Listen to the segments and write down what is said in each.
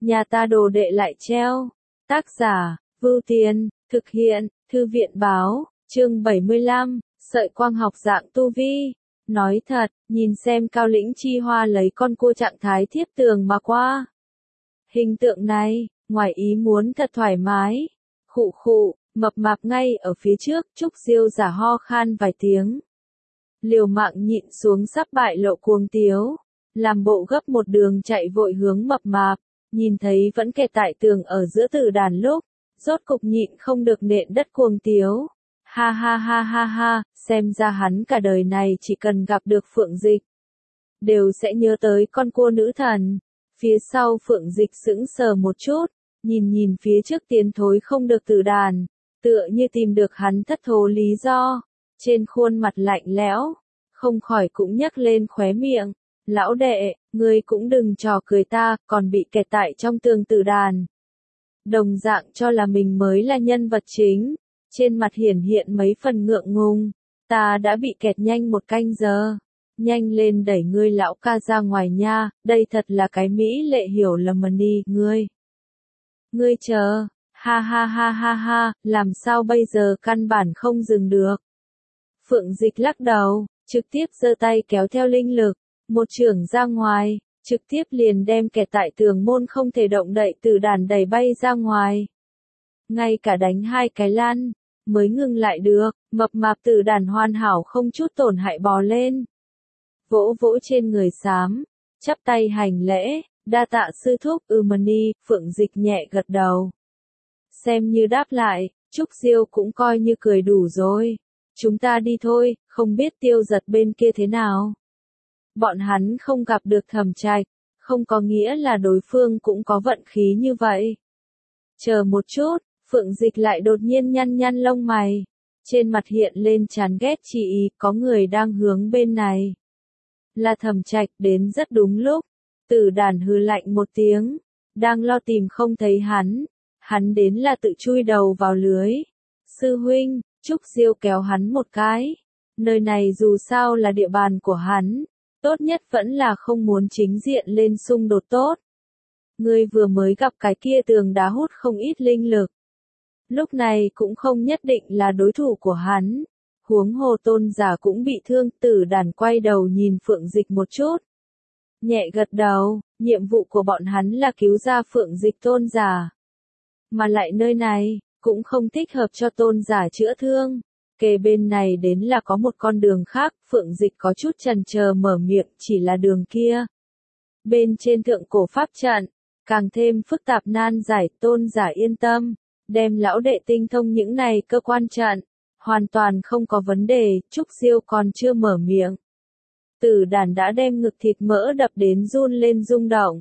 nhà ta đồ đệ lại treo. Tác giả, Vưu Tiền, thực hiện, Thư viện báo, chương 75, sợi quang học dạng tu vi. Nói thật, nhìn xem Cao Lĩnh Chi Hoa lấy con cua trạng thái thiếp tường mà qua. Hình tượng này, ngoài ý muốn thật thoải mái. Khụ khụ, mập mạp ngay ở phía trước, Trúc Diêu giả ho khan vài tiếng. Liều mạng nhịn xuống sắp bại lộ cuồng tiếu, làm bộ gấp một đường chạy vội hướng mập mạp, nhìn thấy vẫn kẹt tại tường ở giữa tử đàn lúc, rốt cục nhịn không được nện đất cuồng tiếu. Ha ha ha ha ha, xem ra hắn cả đời này chỉ cần gặp được Phượng Dịch, đều sẽ nhớ tới con cua nữ thần. Phía sau Phượng Dịch sững sờ một chút, nhìn phía trước tiến thối không được tử đàn, tựa như tìm được hắn thất thố lý do, trên khuôn mặt lạnh lẽo, không khỏi cũng nhấc lên khóe miệng. Lão đệ, ngươi cũng đừng trò cười ta, còn bị kẹt tại trong tường tử đàn. Đồng dạng cho là mình mới là nhân vật chính, trên mặt hiển hiện mấy phần ngượng ngùng. Ta đã bị kẹt nhanh 1 canh giờ. Nhanh lên đẩy ngươi lão ca ra ngoài nha, đây thật là cái mỹ lệ hiểu lầm mà đi, ngươi. Ngươi chờ, ha ha ha ha ha, làm sao bây giờ căn bản không dừng được. Phượng Dịch lắc đầu, trực tiếp giơ tay kéo theo linh lực, một chưởng ra ngoài, trực tiếp liền đem kẹt tại tường môn không thể động đậy từ đàn đẩy bay ra ngoài. Ngay cả đánh 2 cái lăn, mới ngừng lại được, mập mạp từ đàn hoàn hảo không chút tổn hại bò lên. Vỗ vỗ trên người xám, chắp tay hành lễ, đa tạ sư thúc Mani, Phượng Dịch nhẹ gật đầu. Xem như đáp lại, Trúc Diêu cũng coi như cười đủ rồi. Chúng ta đi thôi, không biết Tiêu Giật bên kia thế nào. Bọn hắn không gặp được Thẩm Trạch, không có nghĩa là đối phương cũng có vận khí như vậy. Chờ một chút, Phượng Dịch lại đột nhiên nhăn lông mày. Trên mặt hiện lên chán ghét chỉ ý, có người đang hướng bên này. Là Thẩm Trạch đến rất đúng lúc. Tử đàn hừ lạnh một tiếng, đang lo tìm không thấy hắn đến là tự chui đầu vào lưới. Sư huynh, Trúc Diêu kéo hắn một cái. Nơi này dù sao là địa bàn của hắn, tốt nhất vẫn là không muốn chính diện lên xung đột tốt. Ngươi vừa mới gặp cái kia tường đá hút không ít linh lực. Lúc này cũng không nhất định là đối thủ của hắn. Huống hồ tôn giả cũng bị thương. Tử đàn quay đầu nhìn Phượng Dịch một chút. Nhẹ gật đầu, nhiệm vụ của bọn hắn là cứu ra Phượng Dịch tôn giả. Mà lại nơi này, cũng không thích hợp cho tôn giả chữa thương. Kề bên này đến là có một con đường khác, Phượng Dịch có chút chần chờ mở miệng, chỉ là đường kia. Bên trên thượng cổ pháp trận, càng thêm phức tạp nan giải, tôn giả yên tâm, đem lão đệ tinh thông những này cơ quan trận, hoàn toàn không có vấn đề. Trúc Diêu còn chưa mở miệng. Tử đàn đã đem ngực thịt mỡ đập đến run lên rung động.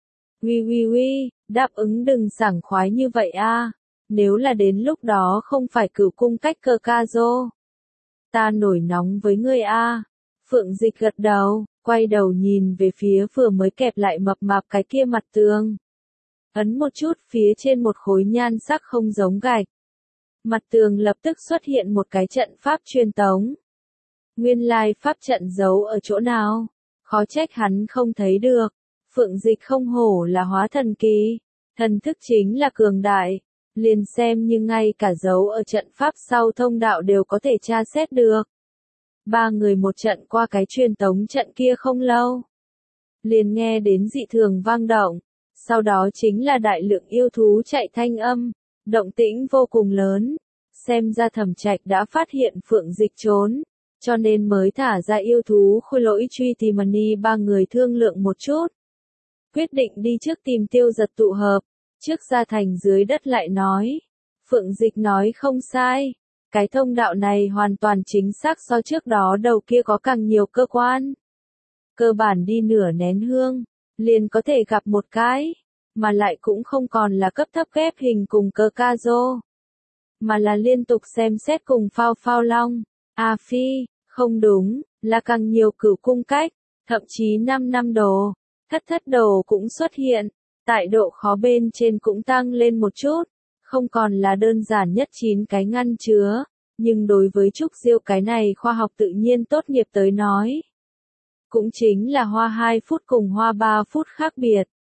Uy, đáp ứng đừng sảng khoái như vậy a. Nếu là đến lúc đó không phải Cửu cung cách cơ ca rô. Ta nổi nóng với ngươi a. Phượng Dịch gật đầu, quay đầu nhìn về phía vừa mới kẹp lại mập mạp cái kia mặt tường. Ấn một chút phía trên một khối nhan sắc không giống gạch. Mặt tường lập tức xuất hiện một cái trận pháp truyền tống. Nguyên lai pháp trận giấu ở chỗ nào? Khó trách hắn không thấy được. Phượng Dịch không hổ là hóa thần kỳ. Thần thức chính là cường đại. Liền xem như ngay cả dấu ở trận pháp sau thông đạo đều có thể tra xét được. 3 người một trận qua cái truyền tống trận kia không lâu. Liền nghe đến dị thường vang động. Sau đó chính là đại lượng yêu thú chạy thanh âm. Động tĩnh vô cùng lớn. Xem ra Thẩm Trạch đã phát hiện Phượng Dịch trốn. Cho nên mới thả ra yêu thú khôi lỗi truy tìm Mani. 3 người thương lượng một chút. Quyết định đi trước tìm Tiêu Giật tụ hợp. Trước ra thành dưới đất lại nói. Phượng Dịch nói không sai. Cái thông đạo này hoàn toàn chính xác so trước đó đầu kia có càng nhiều cơ quan. Cơ bản đi nửa nén hương, liền có thể gặp một cái. Mà lại cũng không còn là cấp thấp ghép hình cùng cơ ca rô. Mà là liên tục xem xét cùng phao long. Phi, không đúng, là càng nhiều Cửu cung cách. Thậm chí 5 năm đồ. Thất đồ cũng xuất hiện. Tại độ khó bên trên cũng tăng lên một chút, không còn là đơn giản nhất 9 cái ngăn chứa, nhưng đối với Trúc Diêu cái này khoa học tự nhiên tốt nghiệp tới nói, cũng chính là hoa 2 phút cùng hoa 3 phút khác biệt.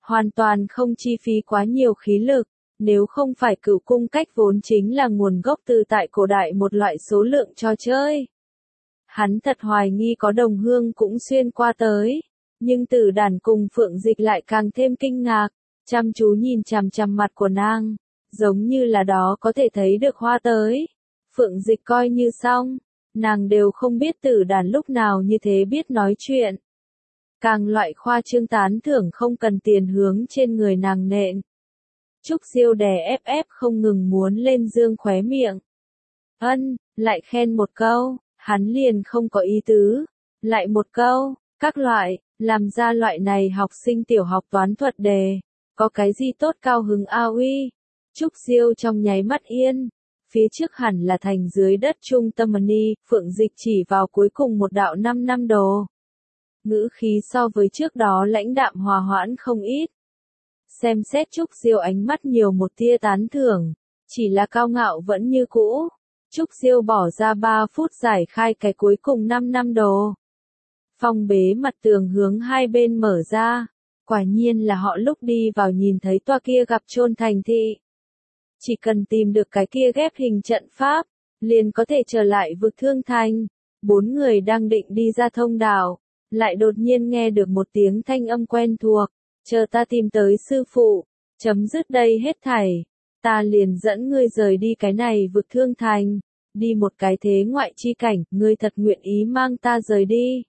hoàn toàn không chi phí quá nhiều khí lực, nếu không phải cửu cung cách vốn chính là nguồn gốc từ tại cổ đại một loại số lượng trò chơi. Hắn thật hoài nghi có đồng hương cũng xuyên qua tới, nhưng Tử Đản cùng Phượng Dịch lại càng thêm kinh ngạc, chăm chú nhìn chằm chằm mặt của nàng, giống như là đó có thể thấy được hoa tới. Phượng Dịch coi như xong, nàng đều không biết Tử Đản lúc nào như thế biết nói chuyện. Càng loại khoa trương tán thưởng không cần tiền hướng trên người nàng nện. Trúc Diêu đè ép không ngừng muốn lên dương khóe miệng. Lại khen một câu, hắn liền không có ý tứ. Lại một câu, các loại, làm ra loại này học sinh tiểu học toán thuật đề. Có cái gì tốt cao hứng a uy. Trúc Diêu trong nháy mắt yên. Phía trước hẳn là thành dưới đất trung tâm ni, Phượng Dịch chỉ vào cuối cùng một đạo 5 năm đồ. Ngữ khí so với trước đó lãnh đạm hòa hoãn không ít. Xem xét Trúc Diêu ánh mắt nhiều một tia tán thưởng, chỉ là cao ngạo vẫn như cũ. Trúc Diêu bỏ ra 3 phút giải khai cái cuối cùng 5 năm đồ. Phong bế mặt tường hướng hai bên mở ra, quả nhiên là họ lúc đi vào nhìn thấy toa kia gặp chôn thành thị. Chỉ cần tìm được cái kia ghép hình trận pháp, liền có thể trở lại vực Thương Thành. 4 người đang định đi ra thông đạo, lại đột nhiên nghe được một tiếng thanh âm quen thuộc, chờ ta tìm tới sư phụ, chấm dứt đây hết thảy, ta liền dẫn ngươi rời đi cái này vực Thương Thành, đi một cái thế ngoại chi cảnh, ngươi thật nguyện ý mang ta rời đi.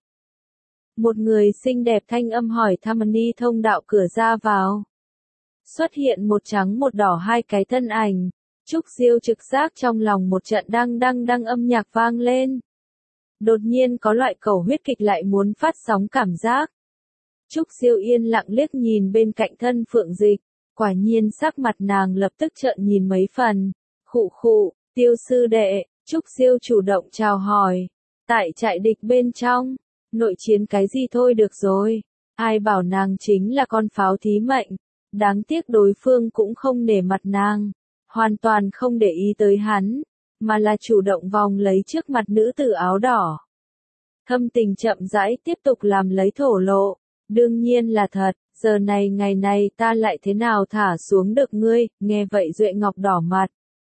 Một người xinh đẹp thanh âm hỏi thăm ni thông đạo cửa ra vào. Xuất hiện một trắng một đỏ hai cái thân ảnh, Trúc Diêu trực giác trong lòng một trận đăng âm nhạc vang lên. Đột nhiên có loại cầu huyết kịch lại muốn phát sóng cảm giác. Trúc Diêu yên lặng liếc nhìn bên cạnh thân Phượng Dịch, quả nhiên sắc mặt nàng lập tức trợn nhìn mấy phần. Khụ, Tiêu sư đệ, Trúc Diêu chủ động chào hỏi. Tại trại địch bên trong, nội chiến cái gì thôi được rồi, ai bảo nàng chính là con pháo thí mệnh, đáng tiếc đối phương cũng không nể mặt nàng, hoàn toàn không để ý tới hắn, mà là chủ động vòng lấy trước mặt nữ tử áo đỏ. Thâm Tình chậm rãi tiếp tục làm lấy thổ lộ, đương nhiên là thật, giờ này ngày này ta lại thế nào thả xuống được ngươi, nghe vậy Duệ Ngọc đỏ mặt.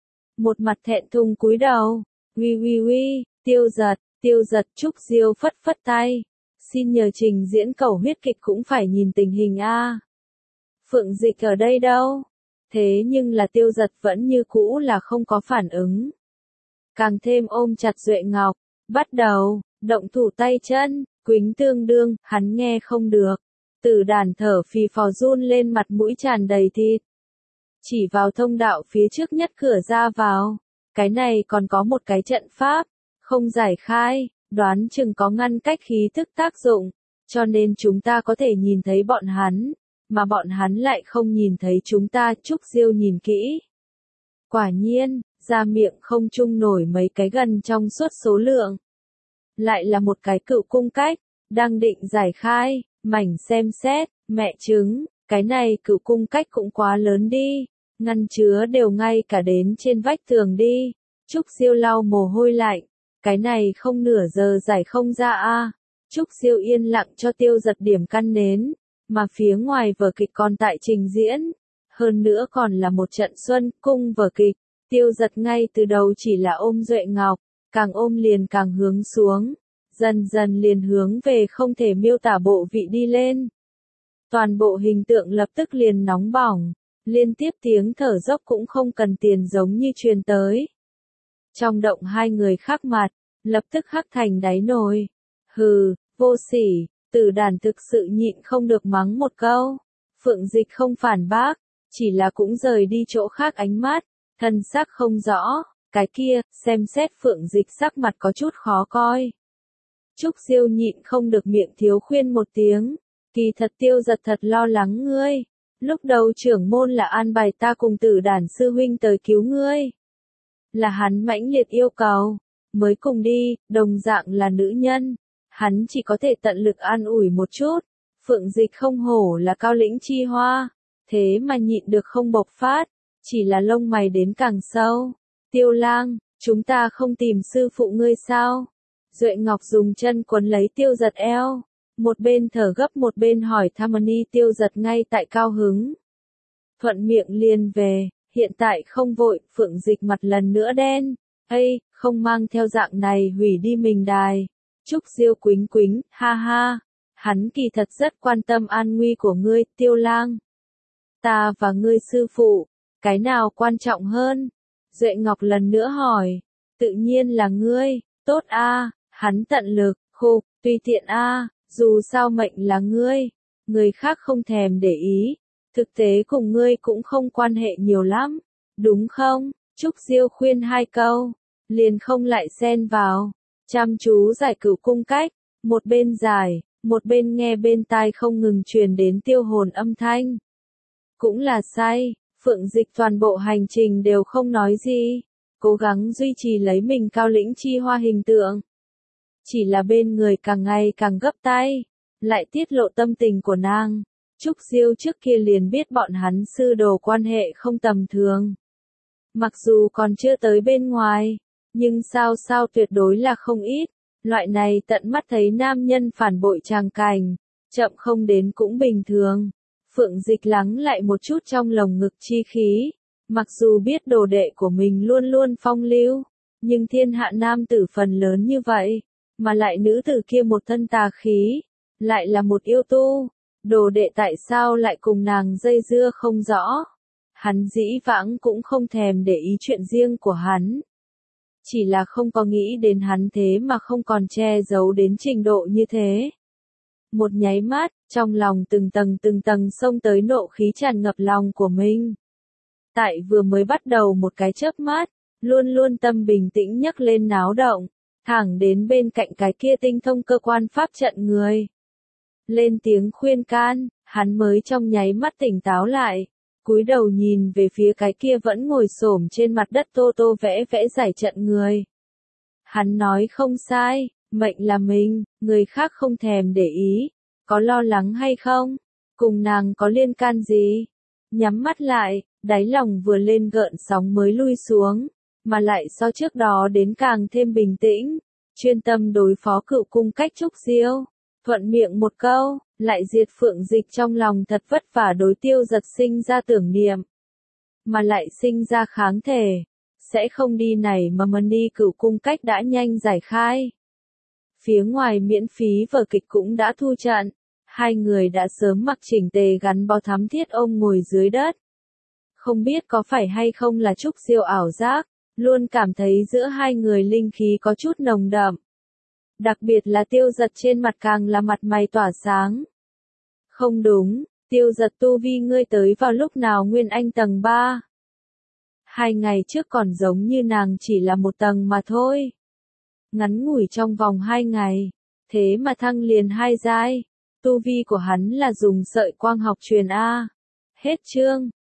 Một mặt thẹn thùng cúi đầu, uy, tiêu giật Trúc Diêu phất tay, xin nhờ trình diễn cầu huyết kịch cũng phải nhìn tình hình a. Phượng Dịch ở đây đâu? Thế nhưng là tiêu giật vẫn như cũ là không có phản ứng. Càng thêm ôm chặt Duệ Ngọc, bắt đầu, động thủ tay chân, quýnh tương đương, hắn nghe không được. Tử Đản thở phì phò run lên mặt mũi tràn đầy thịt. Chỉ vào thông đạo phía trước nhất cửa ra vào, cái này còn có một cái trận pháp, không giải khai, đoán chừng có ngăn cách khí thức tác dụng, cho nên chúng ta có thể nhìn thấy bọn hắn, mà bọn hắn lại không nhìn thấy chúng ta. Trúc Diêu nhìn kỹ. Quả nhiên, ra miệng không chung nổi mấy cái gần trong suốt số lượng. Lại là một cái cựu cung cách, đang định giải khai, mảnh xem xét, mẹ chứng, cái này cựu cung cách cũng quá lớn đi, ngăn chứa đều ngay cả đến trên vách tường đi. Trúc Diêu lau mồ hôi lạnh, cái này không nửa giờ giải không ra a. Trúc Diêu yên lặng cho Tiêu Giật điểm căn nến, mà phía ngoài vở kịch còn tại trình diễn, hơn nữa còn là một trận xuân cung vở kịch. Tiêu Giật ngay từ đầu chỉ là ôm Duệ Ngọc, càng ôm liền càng hướng xuống, dần dần liền hướng về không thể miêu tả bộ vị đi lên. Toàn bộ hình tượng lập tức liền nóng bỏng, liên tiếp tiếng thở dốc cũng không cần tiền giống như truyền tới. Trong động hai người khác mặt, lập tức hắc thành đáy nồi. Hừ, vô sỉ, Tử Đản thực sự nhịn không được mắng một câu. Phượng Dịch không phản bác, chỉ là cũng rời đi chỗ khác ánh mắt, thân sắc không rõ, cái kia, xem xét Phượng Dịch sắc mặt có chút khó coi. Trúc Diêu nhịn không được miệng thiếu khuyên một tiếng, kỳ thật Tiêu Giật thật lo lắng ngươi, lúc đầu trưởng môn là an bài ta cùng Tử Đản sư huynh tới cứu ngươi. Là hắn mãnh liệt yêu cầu, mới cùng đi, đồng dạng là nữ nhân, hắn chỉ có thể tận lực an ủi một chút. Phượng Dịch không hổ là cao lĩnh chi hoa, thế mà nhịn được không bộc phát, chỉ là lông mày đến càng sâu. Tiêu Lang, chúng ta không tìm sư phụ ngươi sao? Duệ Ngọc dùng chân quấn lấy Tiêu Giật eo, Một bên thở gấp một bên hỏi thăm Tiêu Giật ngay tại cao hứng. Thuận miệng liền về, hiện tại không vội, Phượng Dịch mặt lần nữa đen. Ây, không mang theo dạng này hủy đi mình đài. Trúc Diêu quính quính, ha ha. Hắn kỳ thật rất quan tâm an nguy của ngươi, Tiêu Lang. Ta và ngươi sư phụ, cái nào quan trọng hơn? Duệ Ngọc lần nữa hỏi. Tự nhiên là ngươi, tốt a, hắn tận lực, khục, tùy tiện a, dù sao mệnh là ngươi. Người khác không thèm để ý. Thực tế cùng ngươi cũng không quan hệ nhiều lắm, đúng không? Trúc Diêu khuyên hai câu, liền không lại xen vào. Chăm chú giải cửu cung cách, một bên giải, một bên nghe bên tai không ngừng truyền đến tiêu hồn âm thanh. Cũng là say, Phượng Dịch toàn bộ hành trình đều không nói gì, cố gắng duy trì lấy mình cao lĩnh chi hoa hình tượng. Chỉ là bên người càng ngày càng gấp tay, lại tiết lộ tâm tình của nàng. Trúc Diêu trước kia liền biết bọn hắn sư đồ quan hệ không tầm thường. Mặc dù còn chưa tới bên ngoài, nhưng sao tuyệt đối là không ít. Loại này tận mắt thấy nam nhân phản bội tràng cảnh, chậm không đến cũng bình thường. Phượng Dịch lắng lại một chút trong lồng ngực chi khí. Mặc dù biết đồ đệ của mình luôn luôn phong lưu, nhưng thiên hạ nam tử phần lớn như vậy, mà lại nữ tử kia một thân tà khí, lại là một yêu tu. Đồ đệ tại sao lại cùng nàng dây dưa không rõ? Hắn dĩ vãng cũng không thèm để ý chuyện riêng của hắn. Chỉ là không có nghĩ đến hắn thế mà không còn che giấu đến trình độ như thế. Một nháy mắt, trong lòng từng tầng xông tới nộ khí tràn ngập lòng của mình. Tại vừa mới bắt đầu một cái chớp mắt, luôn luôn tâm bình tĩnh nhấc lên náo động, thẳng đến bên cạnh cái kia tinh thông cơ quan pháp trận người. Lên tiếng khuyên can, hắn mới trong nháy mắt tỉnh táo lại, cúi đầu nhìn về phía cái kia vẫn ngồi xổm trên mặt đất tô vẽ giải trận người. Hắn nói không sai, mệnh là mình, người khác không thèm để ý, có lo lắng hay không, cùng nàng có liên can gì. Nhắm mắt lại, đáy lòng vừa lên gợn sóng mới lui xuống, mà lại so trước đó đến càng thêm bình tĩnh, chuyên tâm đối phó cựu cung cách Trúc Diêu. Thuận miệng một câu, lại diệt Phượng Dịch trong lòng thật vất vả đối Tiêu Giật sinh ra tưởng niệm, mà lại sinh ra kháng thể, sẽ không đi này mà đi cửu cung cách đã nhanh giải khai. Phía ngoài miễn phí vở kịch cũng đã thu trận, hai người đã sớm mặc chỉnh tề gắn bó thắm thiết ôm ngồi dưới đất. Không biết có phải hay không là Trúc Diêu ảo giác, luôn cảm thấy giữa hai người linh khí có chút nồng đậm. Đặc biệt là Tiêu Giật trên mặt càng là mặt mày tỏa sáng. Không đúng, Tiêu Giật tu vi ngươi tới vào lúc nào Nguyên Anh tầng 3. 2 ngày trước còn giống như nàng chỉ là một tầng mà thôi. Ngắn ngủi trong vòng 2 ngày, thế mà thăng liền 2 giai. Tu vi của hắn là dùng sợi quang học truyền A. Hết chương.